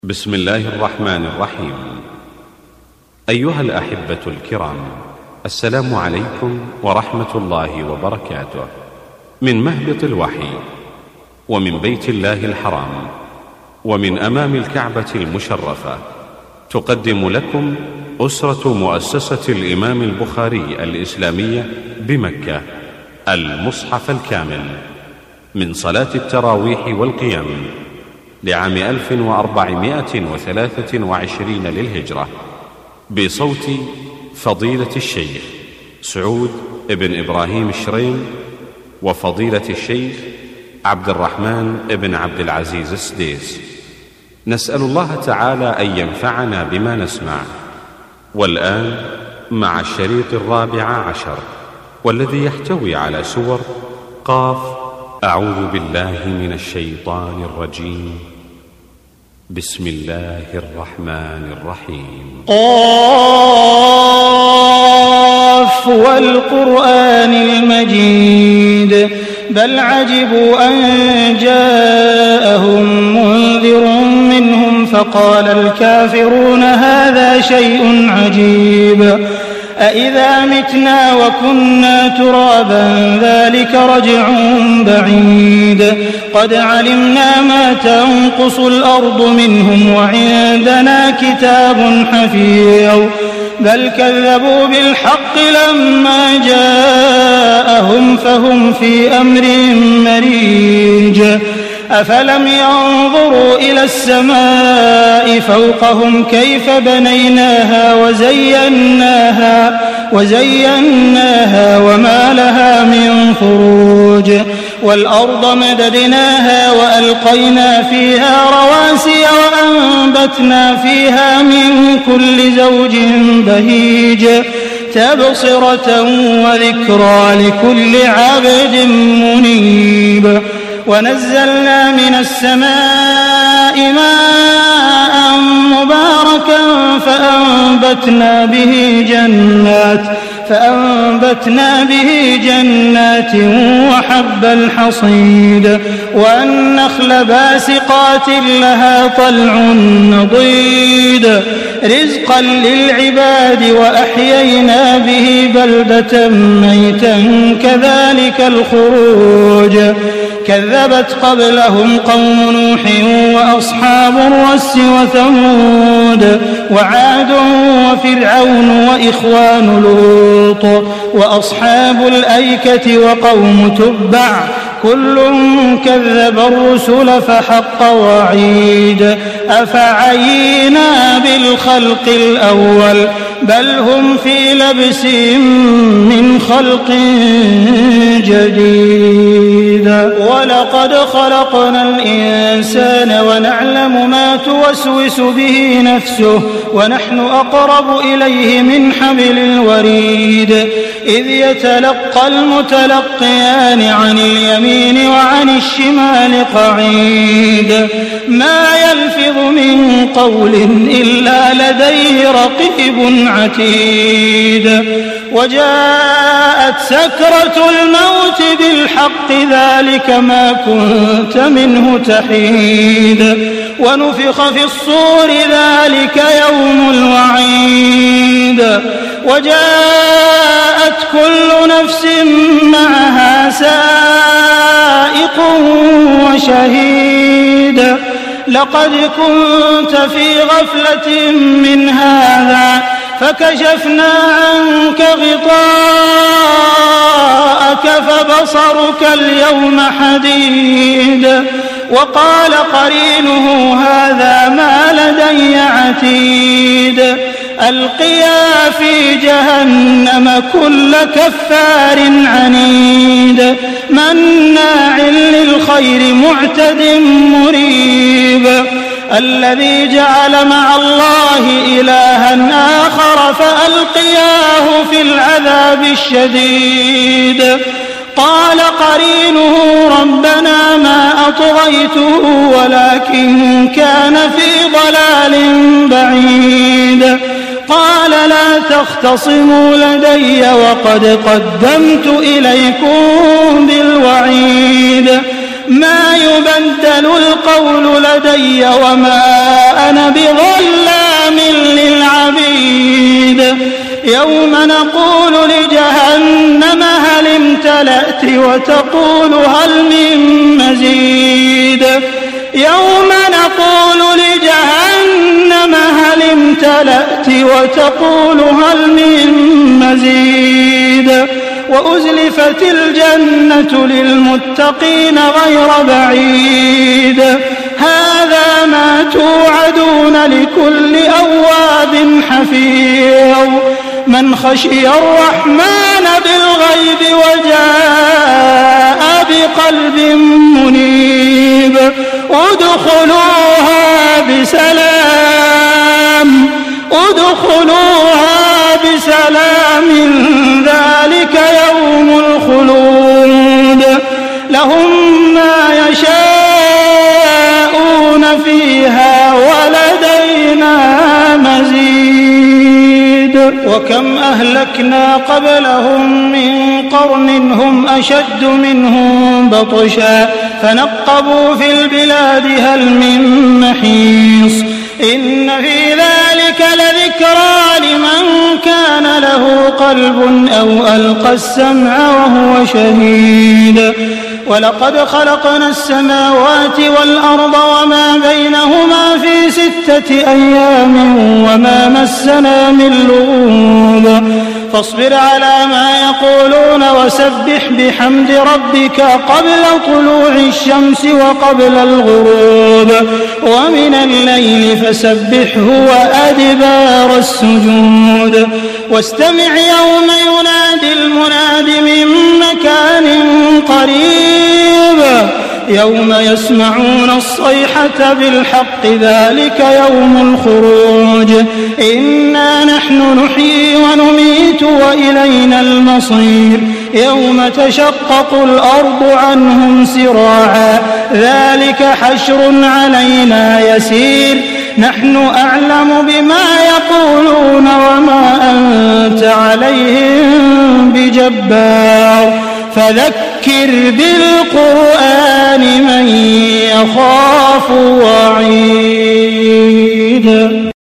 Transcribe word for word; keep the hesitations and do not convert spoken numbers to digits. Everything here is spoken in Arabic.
بسم الله الرحمن الرحيم. أيها الأحبة الكرام، السلام عليكم ورحمة الله وبركاته. من مهبط الوحي ومن بيت الله الحرام ومن أمام الكعبة المشرفة، تقدم لكم أسرة مؤسسة الإمام البخاري الإسلامية بمكة المصحف الكامل من صلاة التراويح والقيام لعام ألف وأربعمائة وثلاثة وعشرين للهجرة، بصوت فضيلة الشيخ سعود بن إبراهيم الشريم وفضيلة الشيخ عبد الرحمن بن عبد العزيز السديس. نسأل الله تعالى أن ينفعنا بما نسمع. والآن مع الشريط الرابع عشر، والذي يحتوي على سور قاف أعوذ بالله من الشيطان الرجيم. بسم الله الرحمن الرحيم. قاف والقرآن المجيد، بل عجبوا أن جاءهم منذر منهم فقال الكافرون هذا شيء عجيب، أإذا متنا وكنا ترابا ذلك رجع بعيد، قد علمنا ما تنقص الأرض منهم وعندنا كتاب حفيظ، بل كذبوا بالحق لما جاءهم فهم في أمر مريج. أفلم ينظروا إلى السماء فوقهم كيف بنيناها وزيناها وزيناها وما لها من فروج، والأرض مددناها وألقينا فيها رواسي وأنبتنا فيها من كل زوج بهيج، تبصرة وذكرى لكل عبد منيب. ونزلنا من السماء ماء مباركا فأنبتنا به جنات فأنبتنا به جنات وحب الحصيد، والنخل باسقات لها طلع نضيد، رزقا للعباد وأحيينا به بلدة ميتا كذلك الخروج. كذبت قبلهم قوم نوح وأصحاب الرس وثمود وعاد وفرعون وإخوان لوط وأصحاب الأيكة وقوم تبع، كل كذب الرسل فحق وعيد. أفعينا بالخلق الأول بل هم في لبس من خلق جديد. ولقد خلقنا الإنسان ونعلم ما توسوس به نفسه ونحن أقرب إليه من حبل الوريد، إذ يتلقى المتلقيان عن اليمين وعن الشمال قعيد، ما يلفظ من قول إلا لديه رقيب عتيد. وجاءت سكرة الموت بالحق ذلك ما كنت منه تحيد، ونفخ في الصور ذلك يوم الوعيد. وجاءت كل نفس معها سائق وشهيد، لقد كنت في غفلة من هذا فكشفنا عنك غطاءك فبصرك اليوم حديد. وقال قرينه هذا ما لدي عتيد، ألقيا في جهنم كل كفار عنيد، مناع للخير معتد مريب، الذي جعل مع الله إلها آخر فألقياه في العذاب الشديد. قال قرينه ربنا ما أطغيته ولكن كان في ضلال بعيد. قال لا تختصموا لدي وقد قدمت إليكم بالوعيد، ما يبدل القول لدي وما أنا بظلام للعبيد يوم نقول لجهنم هل امتلأت وتقول هل من مزيد يوم نقول لجهنم هل امتلأت وتقول هل من مزيد وأزلفت الجنة للمتقين غير بعيد هذا ما توعدون لكل أواب حفيظ من خشي الرحمن بالغيب وجاء بقلب منيب ادخلوها بسلام ادخلوها بسلام ذلك يوم الخلود لهم ما يشاءون فيها ولدينا مزيد وكم أهلكنا قبلهم من قرن هم أشد منهم بطشا فنقبوا في البلاد هل من محيص إن في ذلك لذكرى لمن كان له قلب أو ألقى السمع وهو شهيد ولقد خلقنا السماوات والأرض وما بينهما في ستة أيام وما مسنا من لغوب فاصبر على ما يقولون وسبح بحمد ربك قبل طلوع الشمس وقبل الغروب ومن الليل فسبحه وأدبار السجود واستمع يوم ينادي المناد من مكان قريب يوم يسمعون الصيحة بالحق ذلك يوم الخروج إنا نحن نحيي ونميت وإلينا المصير يوم تشقق الأرض عنهم سراعا ذلك حشر علينا يسير نحن أعلم بما يقولون وما أنت عليهم بجبار فذكر بالقرآن من يخاف وعيد.